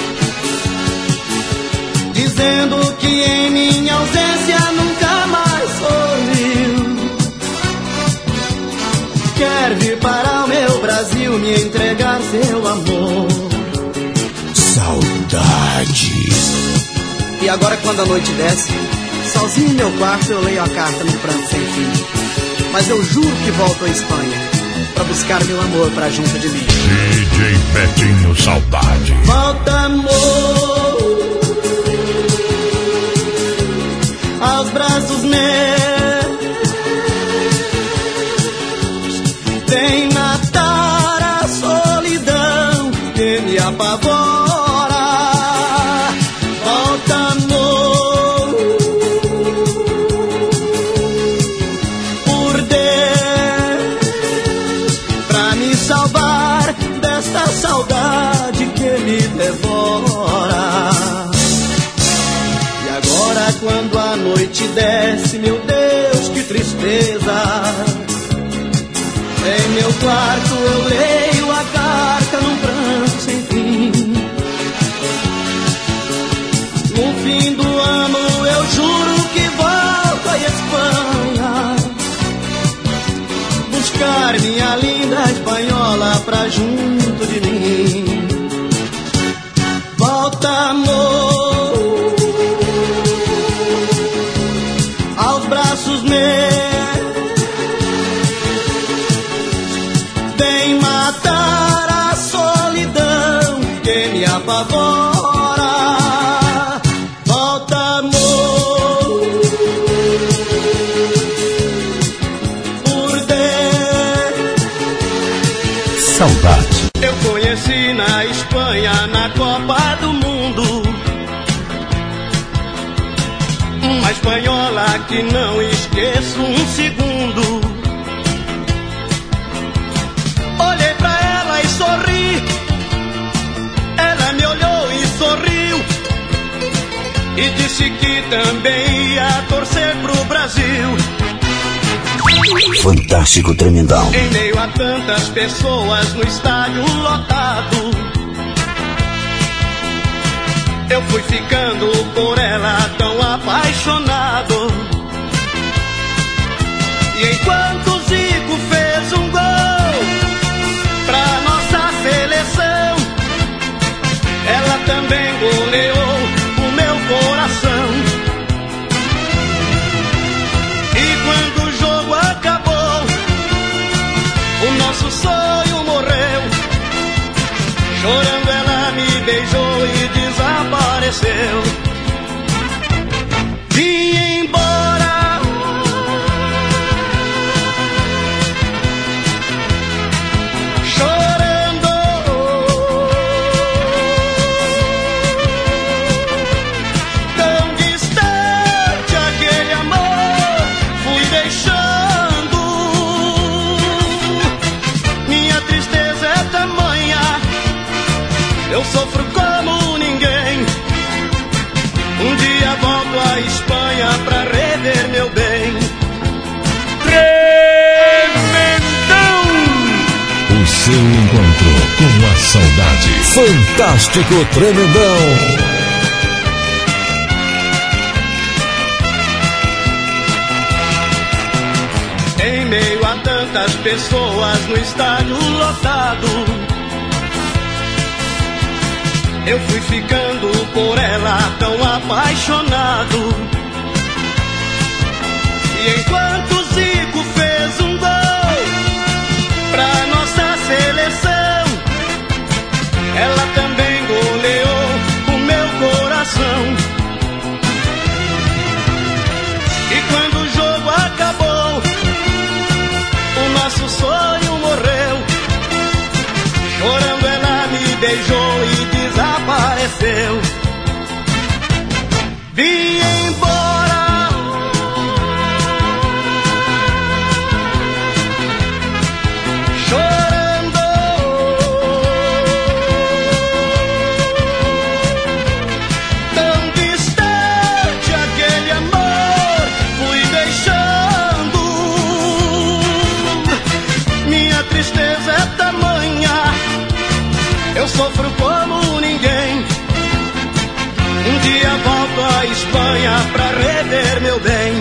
dizendo que em minha ausência nunca mais sorriu. Quer vir para o meu Brasil me entregar seu amor. Saudade. E agora quando a noite desce, sozinho em meu quarto eu leio a carta no pranto sem fim. Mas eu juro que volto à Espanha pra buscar meu amor pra junto de mim. DJ Betinho Saudade. Volta, amor, aos braços meus, vem matar a solidão que me apavora. Volta, amor, por Deus, pra me salvar desta saudade que me devora. E agora quando a noite desce, meu Deus, que tristeza, em meu quarto eu leio a carta num pranto sem fim. No fim do ano eu juro que volto à Espanha, buscar minha linda espanhola pra junto de mim. Volta, amor, aos braços meus, vem matar a solidão que me apavora. Volta, amor, por Deus. Saudade. Eu conheci na Espanha, na Copa do Mundo, uma espanhola que não esqueço um segundo. Olhei pra ela e sorri, ela me olhou e sorriu, e disse que também ia torcer pro Brasil. Fantástico Tremendão. Em meio a tantas pessoas no estádio lotado, eu fui ficando por ela tão apaixonado. E enquanto o Zico fez um gol pra nossa seleção, ela também goleou o meu coração. E quando o jogo acabou, o nosso sonho morreu. Chorando ela me beijou e desapareceu. Vim embora, chorando, tão distante aquele amor fui deixando. Minha como ninguém. Um dia volto à Espanha pra rever meu bem. Tremendão! O seu encontro com a saudade. Fantástico Tremendão! Em meio a tantas pessoas no estádio lotado, eu fui ficando por ela tão apaixonado. E enquanto o Zico fez um gol pra nossa seleção, ela também goleou o meu coração. E quando o jogo acabou, o nosso sonho morreu. Chorando ela me beijou e desapareceu. Vim embora, chorando. Tão distante aquele amor fui deixando. Minha tristeza é tamanha, eu sofro como ninguém. Um dia volto à Espanha pra rever meu bem.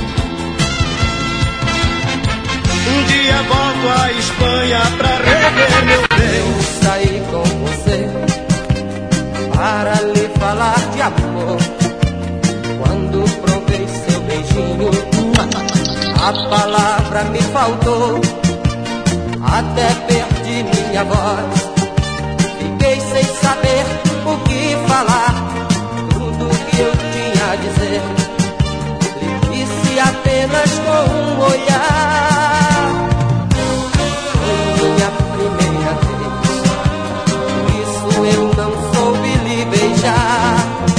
Um dia volto à Espanha pra rever meu bem. Eu saí com você para lhe falar de amor. Quando provei seu beijinho, a palavra me faltou. Até perdi minha voz, fiquei sem saber o que falar. Tudo que eu tinha a dizer lhe disse apenas com um olhar. Foi minha primeira vez, por isso eu não soube lhe beijar.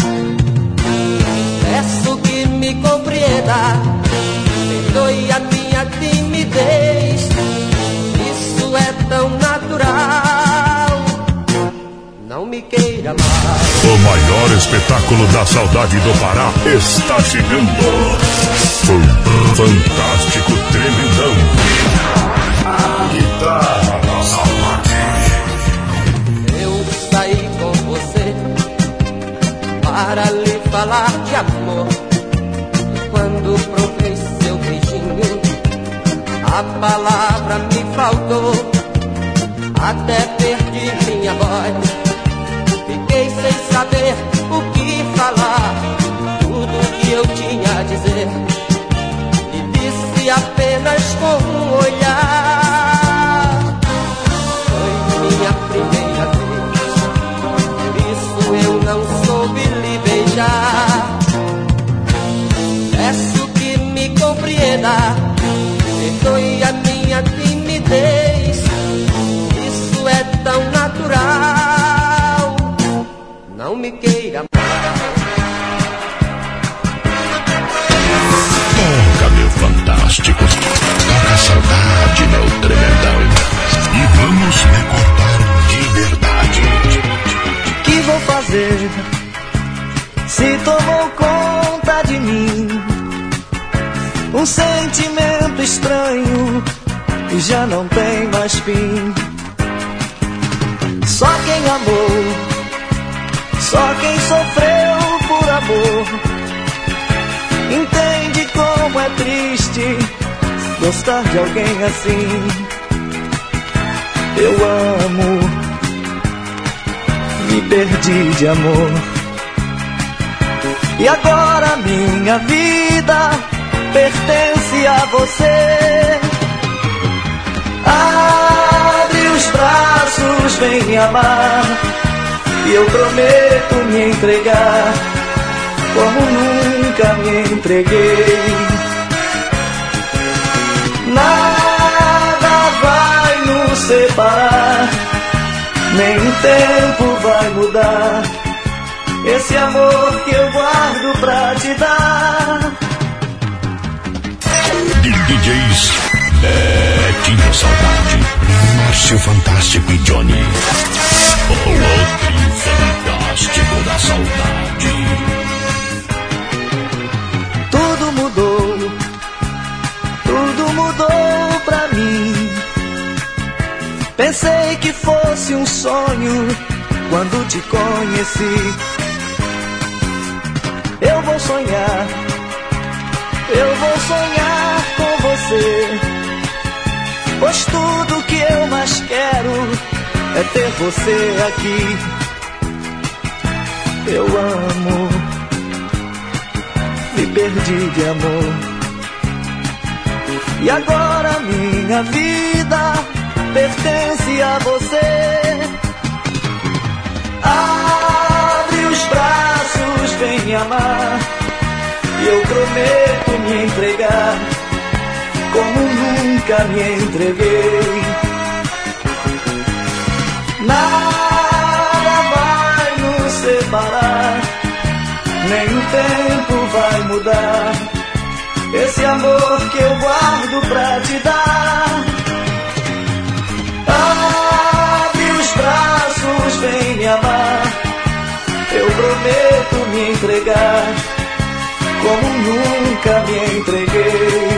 Peço que me compreenda, perdoe a minha timidez. Isso é tão natural, não me queira mais. O maior espetáculo da saudade do Pará está chegando. Fantástico Tremendão. A guitarra da saudade. Eu saí com você para lhe falar de amor. E quando provei seu beijinho, a palavra me faltou. Até perdi minha voz, fiquei sem saber o que falar. Tudo que eu tinha a dizer lhe disse apenas com um olhar. Foi minha primeira vez, por isso eu não soube lhe beijar. Peço que me compreenda, perdoe a minha timidez. Isso é tão natural, não me queira mais. Toca, meu fantástico, toca a saudade, meu tremendão. E vamos recordar de verdade. Que vou fazer se tomou conta de mim um sentimento estranho e já não tem mais fim? Só quem amou, só quem sofreu por amor entende como é triste gostar de alguém assim. Eu amo, me perdi de amor, e agora minha vida pertence a você. Abre os braços, vem me amar, e eu prometo me entregar como nunca me entreguei. Nada vai nos separar, nem o tempo vai mudar esse amor que eu guardo pra te dar. DJs Betinho Saudade, Márcio Fantástico e Johnny. O trio fantástico. fosse um sonho quando te conheci. Eu vou sonhar com você, pois tudo que eu mais quero é ter você aqui. Eu amo, me perdi de amor, e agora minha vida pertence a você. Abre os braços, vem me amar, e eu prometo me entregar como nunca me entreguei. Nada vai nos separar, nem o tempo vai mudar esse amor que eu guardo pra te dar. Abre os braços, vem me amar, eu prometo me entregar como nunca me entreguei.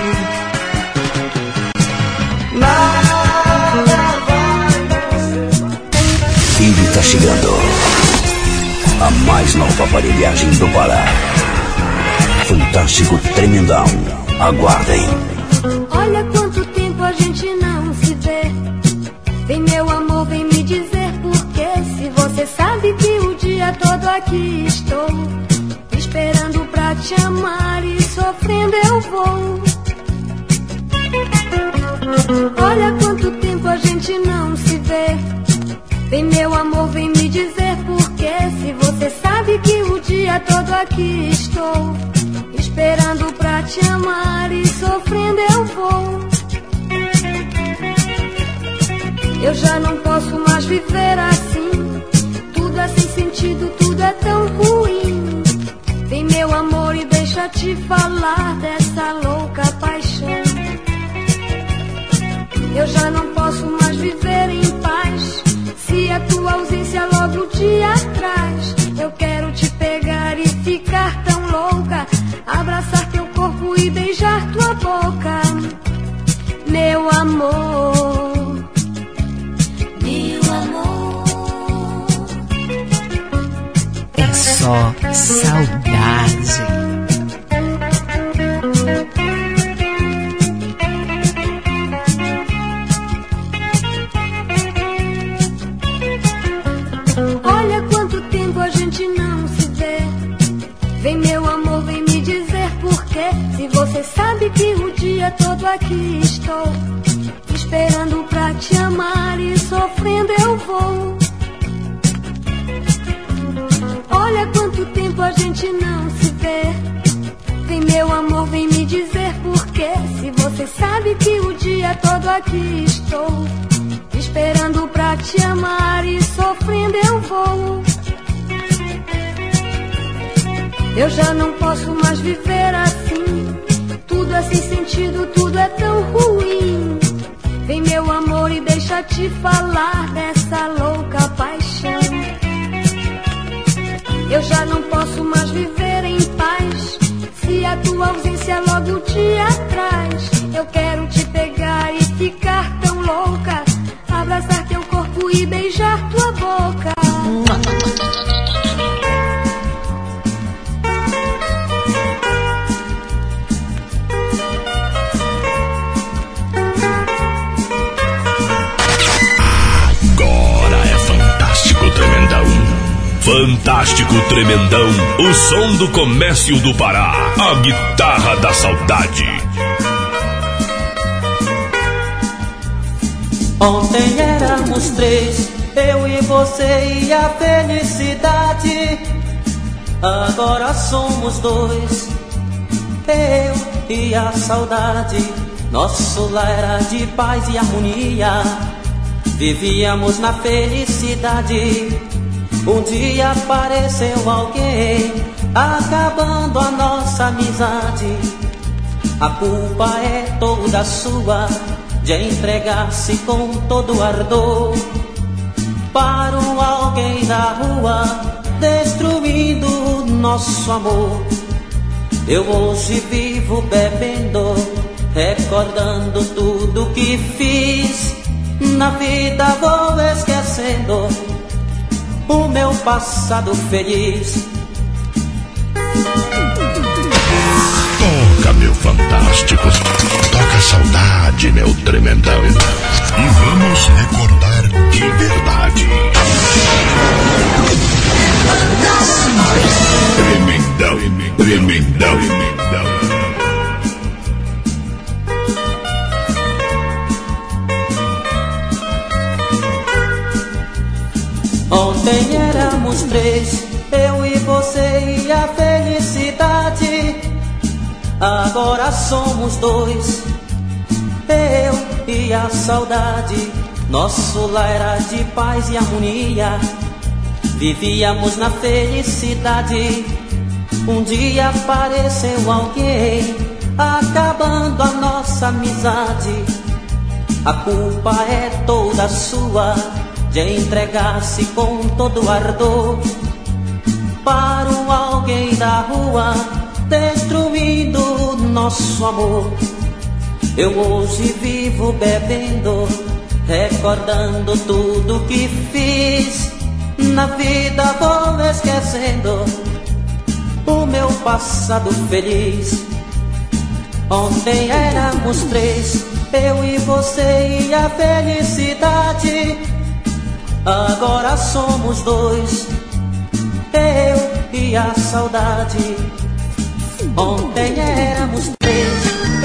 Nada vai ser. Ele tá chegando, a mais nova aparelhagem do Pará. Fantástico Tremendão, aguardem. Olha quanto tempo a gente não se vê. Vem meu amor, vem me dizer porquê. Se você sabe que o dia todo aqui estou, esperando pra te amar e sofrendo eu vou. Olha quanto tempo a gente não se vê. Vem meu amor, vem me dizer porquê. Se você sabe que o dia todo aqui estou, esperando pra te amar e sofrendo eu vou. Eu já não posso mais viver assim, tudo é sem sentido, tudo é tão ruim. Vem meu amor e deixa te falar dessa louca paixão. Eu já não posso mais viver em paz, se a tua ausência logo te atraz. Eu quero te pegar e ficar tão louca, abraçar teu corpo e beijar tua boca. Meu amor, meu amor, é só saudade. Olha quanto tempo a gente não se vê. Vem meu amor, vem me dizer porquê. Se você sabe que o dia todo aqui estou, esperando pra te amar e sofrendo eu vou. Olha quanto tempo a gente não se vê. Vem meu amor, vem me dizer porquê. Se você sabe que o dia todo aqui estou, esperando pra te amar e sofrendo eu vou. Eu já não posso mais viver assim, tudo é sem sentido, tudo é tão ruim. Vem meu amor e deixa te falar dessa louca paixão. Eu já não posso mais viver em paz, se a tua ausência logo te atraz. Eu quero te pegar e ficar tão louca, abraçar teu corpo e beijar tua boca. Agora é Fantástico Tremendão. Fantástico Tremendão, o som do comércio do Pará, a guitarra da saudade. Ontem éramos três, eu e você e a felicidade. Agora somos dois, eu e a saudade. Nosso lar era de paz e harmonia, vivíamos na felicidade. Um dia apareceu alguém, acabando a nossa amizade. A culpa é toda sua, de entregar-se com todo ardor para um alguém da rua, destruindo o nosso amor. Eu hoje vivo bebendo, recordando tudo que fiz, Na vida vou esquecendo o meu passado feliz. Toca, meu fantástico. Toca a saudade, meu tremendão. E vamos recordar de verdade. Tremendão, tremendão, tremendão. Ontem éramos três, eu e você e a felicidade. Agora somos dois, eu e a saudade. Nosso lar era de paz e harmonia, vivíamos na felicidade. Um dia apareceu alguém, acabando a nossa amizade. A culpa é toda sua, de entregar-se com todo ardor para um alguém da rua, destruindo nosso amor. Eu hoje vivo bebendo, recordando tudo que fiz. Na vida vou esquecendo o meu passado feliz. Ontem éramos três, eu e você e a felicidade. Agora somos dois, eu e a saudade. Ontem éramos três,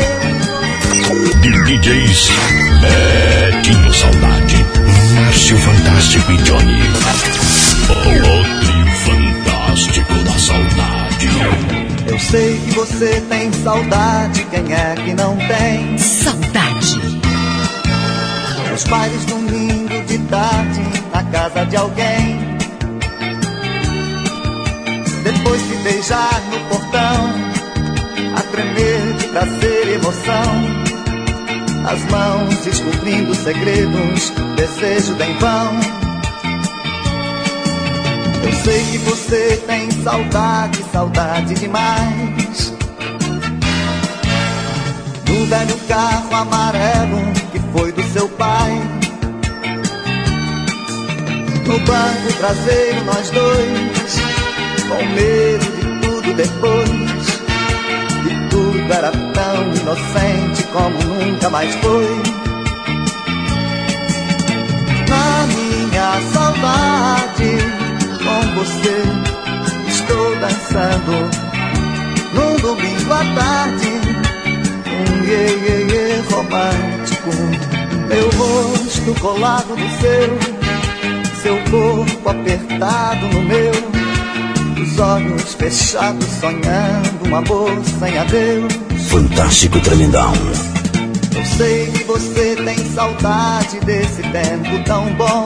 de DJs Betinho Saudade, Márcio Fantástico e Johnny, o trio fantástico da saudade. Eu sei que você tem saudade, quem é que não tem? Saudade. Os bailes domingo de tarde na casa de alguém, depois de beijar no portão, a tremer de prazer e emoção, as mãos descobrindo segredos, desejo bem vão. Eu sei que você tem saudade, saudade demais, do velho carro amarelo que foi do seu pai. No banco traseiro nós dois, com medo de tudo depois, de tudo era tão inocente como nunca mais foi. Na minha saudade, com você estou dançando, num domingo à tarde, um iê romântico, meu rosto colado no seu corpo apertado no meu, os olhos fechados sonhando um amor sem adeus. Fantástico Tremendão. Eu sei que você tem saudade desse tempo tão bom,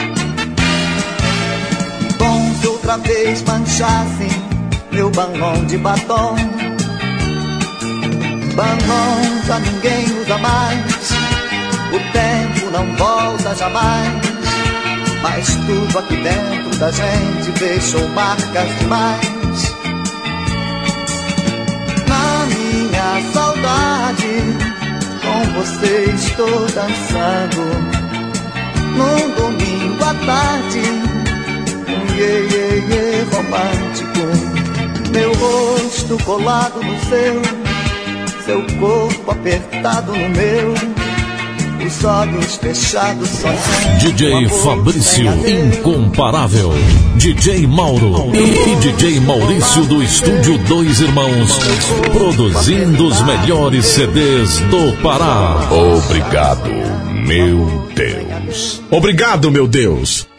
bom se outra vez manchassem meu batom de batom. Batom já ninguém usa mais, o tempo não volta jamais, mas tudo aqui dentro da gente deixou marcas demais. Na minha saudade, com você estou dançando, num domingo à tarde, um iê romântico, meu rosto colado no seu corpo apertado no meu, os olhos fechados sonhando. DJ Fabrício Incomparável, DJ Mauro e DJ Maurício do Estúdio Dois Irmãos, produzindo os melhores CDs do Pará. Obrigado, meu Deus. Obrigado, meu Deus.